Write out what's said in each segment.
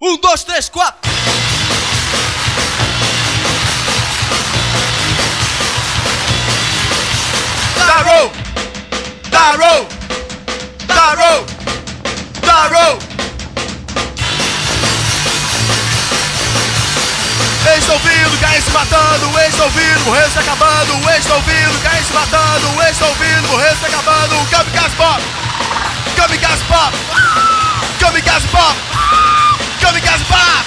1, 2, 3, 4. Darrow, Darrow, Darrow, Darrow. Eles estão vindo, caem se matando, eles estão vindo, morreu se acabando, eles estão vindo, caem se matando, eles estão vindo, morreu se acabando. Kamikaze Pop, Kamikaze Pop, Kamikaze Pop, Kamikaze Pop.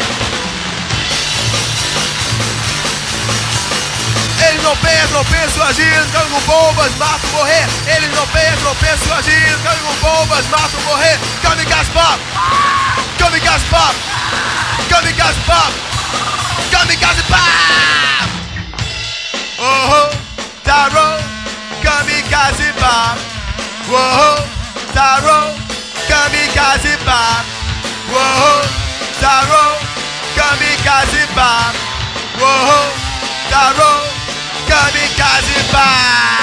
Eles não pensam agindo, ficam com bombas, matam, morrer. Eles não pensam agindo, ficam com bombas, matam, morrer. Kamikaze Pop, Kamikaze Pop, Kamikaze Pop, Kamikaze Pop. Oh, Darrow, Kamikaze Pop. Oh, Darrow, Kamikaze Pop. Oh, Darrow, Kamikaze Pop. Oh, Darrow, Kamikaze Pop.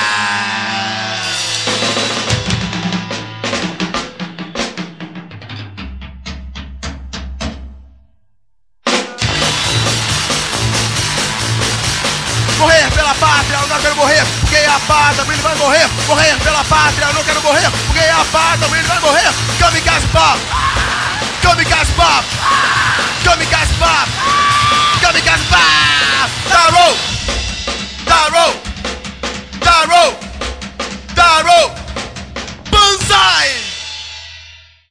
Morrer pela pátria, eu não quero morrer, porque é a pátria, ele vai morrer. Morrer pela pátria, eu não quero morrer, porque é a pátria, ele vai morrer. Kamikaze Pop, Kamikaze Pop, Kamikaze Pop.